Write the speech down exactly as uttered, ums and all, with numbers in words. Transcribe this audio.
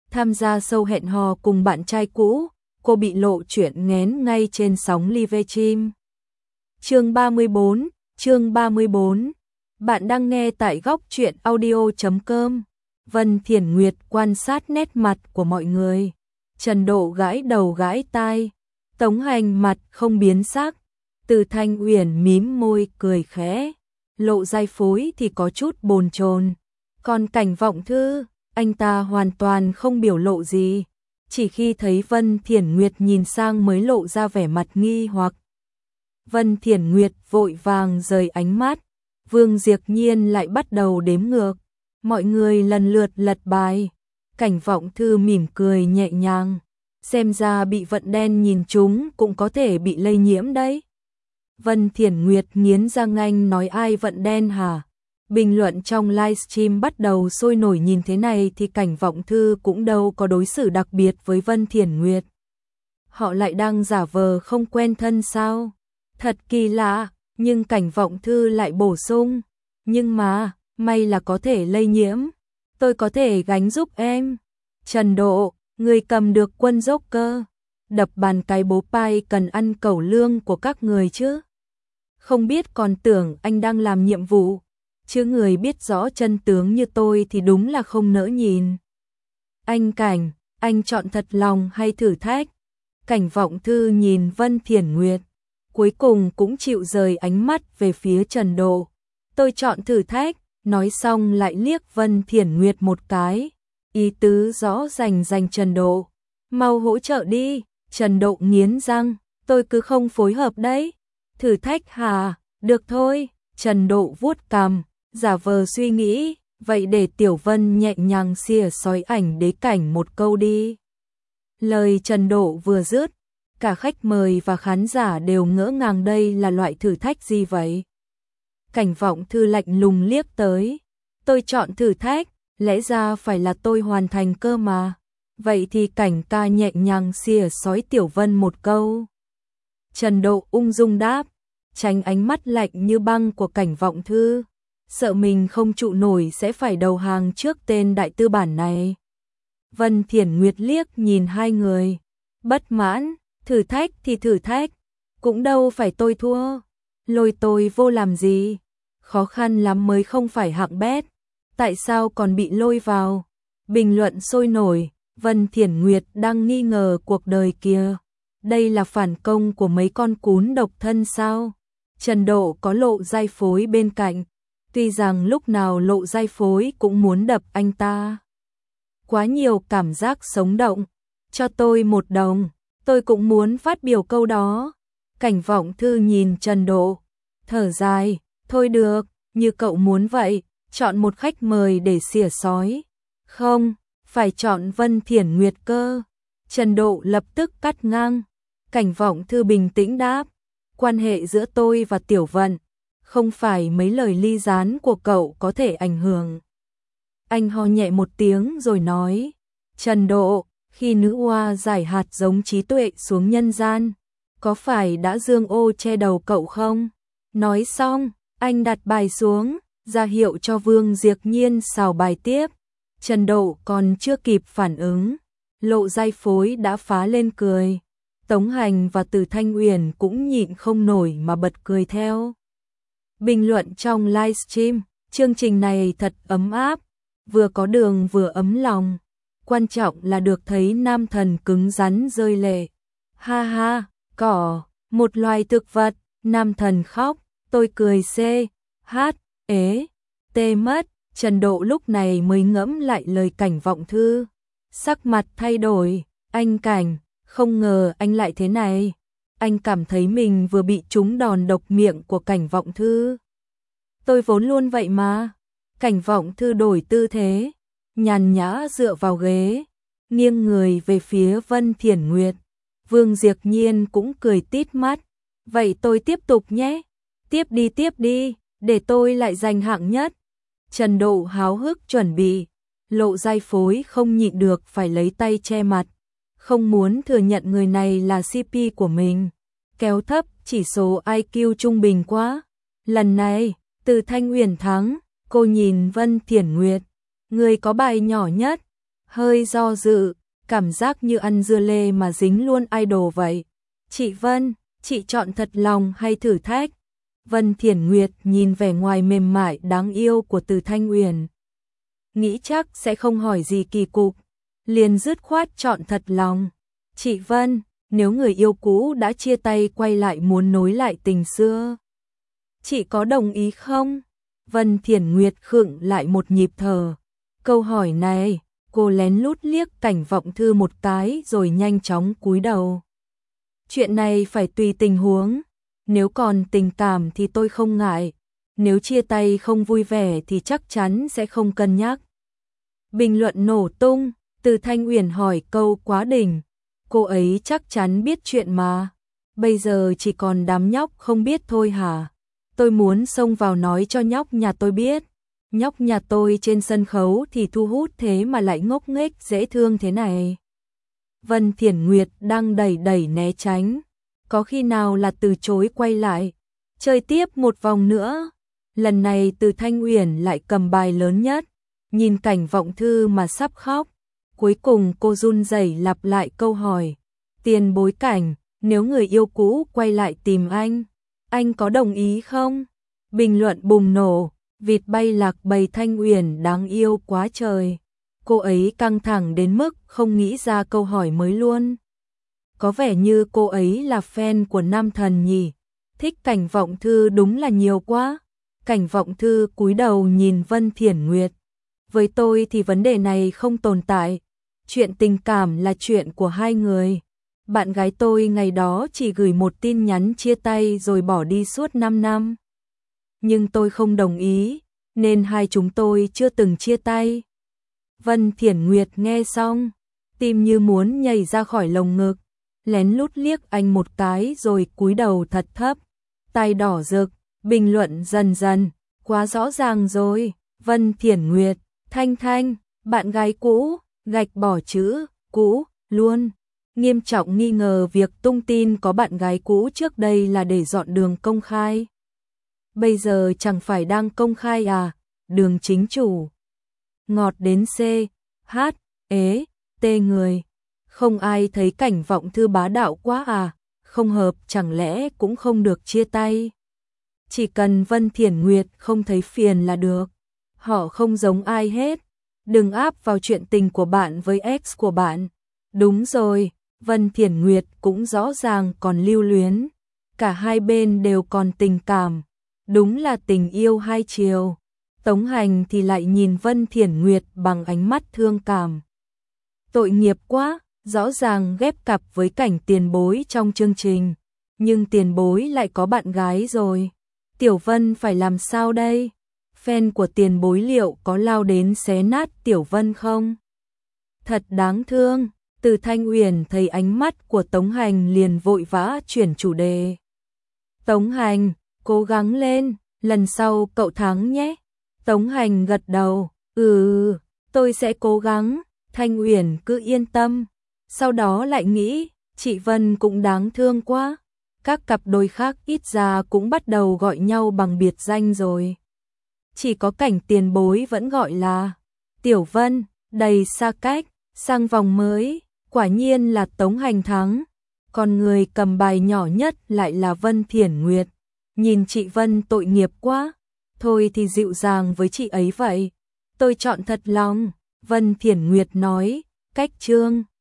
Tham gia show hẹn hò cùng bạn trai cũ, cô bị lộ chuyện nghén ngay trên sóng live stream. Chương ba mươi bốn, chương ba mươi bốn. Bạn đang nghe tại góc truyện audio chấm com. Vân Thiển Nguyệt quan sát nét mặt của mọi người. Trần Độ gãi đầu gãi tai, Tống Hành mặt không biến sắc, Từ Thanh Uyển mím môi cười khẽ, Lộ Giai Phối thì có chút bồn chồn. Còn Cảnh Vọng Thư, anh ta hoàn toàn không biểu lộ gì, chỉ khi thấy Vân Thiển Nguyệt nhìn sang mới lộ ra vẻ mặt nghi hoặc. Vân Thiển Nguyệt vội vàng rời ánh mắt, Vương Diệp Nhiên lại bắt đầu đếm ngược, mọi người lần lượt lật bài. Cảnh Vọng Thư mỉm cười nhẹ nhàng, xem ra bị vận đen nhìn chúng cũng có thể bị lây nhiễm đấy. Vân Thiển Nguyệt nghiến răng anh nói ai vận đen hả? Bình luận trong livestream bắt đầu sôi nổi, nhìn thế này thì Cảnh Vọng Thư cũng đâu có đối xử đặc biệt với Vân Thiển Nguyệt. Họ lại đang giả vờ không quen thân sao? Thật kỳ lạ, nhưng Cảnh Vọng Thư lại bổ sung, nhưng mà, may là có thể lây nhiễm, tôi có thể gánh giúp em. Trần Độ, người cầm được quân dốc cơ, đập bàn cái bố pai cần ăn cẩu lương của các người chứ. Không biết còn tưởng anh đang làm nhiệm vụ, chứ người biết rõ chân tướng như tôi thì đúng là không nỡ nhìn. Anh Cảnh, anh chọn thật lòng hay thử thách? Cảnh Vọng Thư nhìn Vân Thiển Nguyệt, cuối cùng cũng chịu rời ánh mắt về phía Trần Độ. Tôi chọn thử thách, nói xong lại liếc Vân Thiển Nguyệt một cái, ý tứ rõ rành rành Trần Độ. Mau hỗ trợ đi. Trần Độ nghiến răng, tôi cứ không phối hợp đấy. Thử thách hả? Được thôi. Trần Độ vuốt cằm, giả vờ suy nghĩ, vậy để Tiểu Vân nhẹ nhàng xìa xói ảnh đế cảnh một câu đi. Lời Trần Độ vừa dứt, cả khách mời và khán giả đều ngỡ ngàng, đây là loại thử thách gì vậy? Cảnh Vọng Thư lạnh lùng liếc tới, tôi chọn thử thách, lẽ ra phải là tôi hoàn thành cơ mà. Vậy thì Cảnh ca nhẹ nhàng xìa xói Tiểu Vân một câu. Trần Độ ung dung đáp, tránh ánh mắt lạnh như băng của Cảnh Vọng Thư, sợ mình không trụ nổi sẽ phải đầu hàng trước tên đại tư bản này. Vân Thiển Nguyệt liếc nhìn hai người, bất mãn, thử thách thì thử thách, cũng đâu phải tôi thua, lôi tôi vô làm gì, khó khăn lắm mới không phải hạng bét, tại sao còn bị lôi vào? Bình luận sôi nổi, Vân Thiển Nguyệt đang nghi ngờ cuộc đời kia, đây là phản công của mấy con cún độc thân sao? Trần Độ có Lộ Giai Phối bên cạnh, tuy rằng lúc nào Lộ Giai Phối cũng muốn đập anh ta. Quá nhiều cảm giác sống động, cho tôi một đồng, tôi cũng muốn phát biểu câu đó. Cảnh Vọng Thư nhìn Trần Độ, thở dài, thôi được, như cậu muốn vậy, chọn một khách mời để xỉa xói. Không, phải chọn Vân Thiển Nguyệt cơ. Trần Độ lập tức cắt ngang. Cảnh Vọng Thư bình tĩnh đáp, quan hệ giữa tôi và Tiểu Vận, không phải mấy lời ly gián của cậu có thể ảnh hưởng. Anh ho nhẹ một tiếng rồi nói, Trần Độ, khi nữ oa giải hạt giống trí tuệ xuống nhân gian, có phải đã dương ô che đầu cậu không? Nói xong, anh đặt bài xuống, ra hiệu cho Vương Diệp Nhiên xào bài tiếp. Trần Độ còn chưa kịp phản ứng, Lộ Giai Phối đã phá lên cười. Tống Hành và Từ Thanh Uyển cũng nhịn không nổi mà bật cười theo. Bình luận trong livestream, chương trình này thật ấm áp, vừa có đường vừa ấm lòng. Quan trọng là được thấy nam thần cứng rắn rơi lệ. Ha ha, cỏ, một loài thực vật, nam thần khóc, tôi cười xê, hát, ế, tê mất. Trần Độ lúc này mới ngẫm lại lời Cảnh Vọng Thư. Sắc mặt thay đổi, anh Cảnh, không ngờ anh lại thế này. Anh cảm thấy mình vừa bị trúng đòn độc miệng của Cảnh Vọng Thư. Tôi vốn luôn vậy mà. Cảnh Vọng Thư đổi tư thế, nhàn nhã dựa vào ghế, nghiêng người về phía Vân Thiển Nguyệt. Vương Diệp Nhiên cũng cười tít mắt. Vậy tôi tiếp tục nhé. Tiếp đi tiếp đi, để tôi lại giành hạng nhất. Trần Độ háo hức chuẩn bị. Lộ Giai Phối không nhịn được phải lấy tay che mặt, không muốn thừa nhận người này là xê pê của mình. Kéo thấp chỉ số i kiu trung bình quá. Lần này, Từ Thanh Uyển thắng. Cô nhìn Vân Thiển Nguyệt, người có bài nhỏ nhất. hơi do dự, cảm giác như ăn dưa lê mà dính luôn idol vậy. Chị Vân, chị chọn thật lòng hay thử thách? Vân Thiển Nguyệt nhìn vẻ ngoài mềm mại đáng yêu của Từ Thanh Uyển, nghĩ chắc sẽ không hỏi gì kỳ cục, liền dứt khoát chọn thật lòng. Chị Vân, nếu người yêu cũ đã chia tay quay lại muốn nối lại tình xưa, chị có đồng ý không? Vân Thiển Nguyệt khựng lại một nhịp thở. Câu hỏi này, cô lén lút liếc Cảnh Vọng Thư một cái rồi nhanh chóng cúi đầu. Chuyện này phải tùy tình huống, nếu còn tình cảm thì tôi không ngại, nếu chia tay không vui vẻ thì chắc chắn sẽ không cân nhắc. Bình luận nổ tung, Từ Thanh Uyển hỏi câu quá đỉnh, cô ấy chắc chắn biết chuyện mà, bây giờ chỉ còn đám nhóc không biết thôi hả? Tôi muốn xông vào nói cho nhóc nhà tôi biết, nhóc nhà tôi trên sân khấu thì thu hút thế mà lại ngốc nghếch dễ thương thế này. Vân Thiển Nguyệt đang đẩy đẩy né tránh, có khi nào là từ chối quay lại, chơi tiếp một vòng nữa. Lần này Từ Thanh Uyển lại cầm bài lớn nhất, nhìn Cảnh Vọng Thư mà sắp khóc. Cuối cùng cô run rẩy lặp lại câu hỏi, tiền bối Cảnh, nếu người yêu cũ quay lại tìm anh, anh có đồng ý không? Bình luận bùng nổ, vịt bay lạc bầy Thanh Uyển đáng yêu quá trời. Cô ấy căng thẳng đến mức không nghĩ ra câu hỏi mới luôn. Có vẻ như cô ấy là fan của nam thần nhỉ, thích Cảnh Vọng Thư đúng là nhiều quá. Cảnh Vọng Thư cúi đầu nhìn Vân Thiển Nguyệt. Với tôi thì vấn đề này không tồn tại, chuyện tình cảm là chuyện của hai người. Bạn gái tôi ngày đó chỉ gửi một tin nhắn chia tay rồi bỏ đi suốt năm năm. Nhưng tôi không đồng ý, nên hai chúng tôi chưa từng chia tay. Vân Thiển Nguyệt nghe xong, tim như muốn nhảy ra khỏi lồng ngực, lén lút liếc anh một cái rồi cúi đầu thật thấp, tai đỏ rực, bình luận dần dần, quá rõ ràng rồi. Vân Thiển Nguyệt, Thanh Thanh, bạn gái cũ, gạch bỏ chữ cũ luôn. Nghiêm trọng nghi ngờ việc tung tin có bạn gái cũ trước đây là để dọn đường công khai. Bây giờ chẳng phải đang công khai à, đường chính chủ. Ngọt đến C, H, ế, T người. Không ai thấy Cảnh Vọng Thư bá đạo quá à, không hợp chẳng lẽ cũng không được chia tay. Chỉ cần Vân Thiển Nguyệt không thấy phiền là được. Họ không giống ai hết. Đừng áp vào chuyện tình của bạn với ex của bạn. Đúng rồi, Vân Thiển Nguyệt cũng rõ ràng còn lưu luyến. Cả hai bên đều còn tình cảm. Đúng là tình yêu hai chiều. Tống Hành thì lại nhìn Vân Thiển Nguyệt bằng ánh mắt thương cảm. Tội nghiệp quá, rõ ràng ghép cặp với Cảnh tiền bối trong chương trình. Nhưng tiền bối lại có bạn gái rồi. Tiểu Vân phải làm sao đây? Fan của tiền bối liệu có lao đến xé nát Tiểu Vân không? Thật đáng thương. Từ Thanh Uyển thấy ánh mắt của Tống Hành liền vội vã chuyển chủ đề. Tống Hành, cố gắng lên, lần sau cậu thắng nhé. Tống Hành gật đầu, ừ, tôi sẽ cố gắng. Thanh Uyển cứ yên tâm. Sau đó lại nghĩ, chị Vân cũng đáng thương quá. Các cặp đôi khác ít ra cũng bắt đầu gọi nhau bằng biệt danh rồi. Chỉ có Cảnh tiền bối vẫn gọi là Tiểu Vân, đầy xa cách. Sang vòng mới, quả nhiên là Tống Hành thắng. Còn người cầm bài nhỏ nhất lại là Vân Thiển Nguyệt. Nhìn chị Vân tội nghiệp quá. Thôi thì dịu dàng với chị ấy vậy. Tôi chọn thật lòng. Vân Thiển Nguyệt nói, cách chương.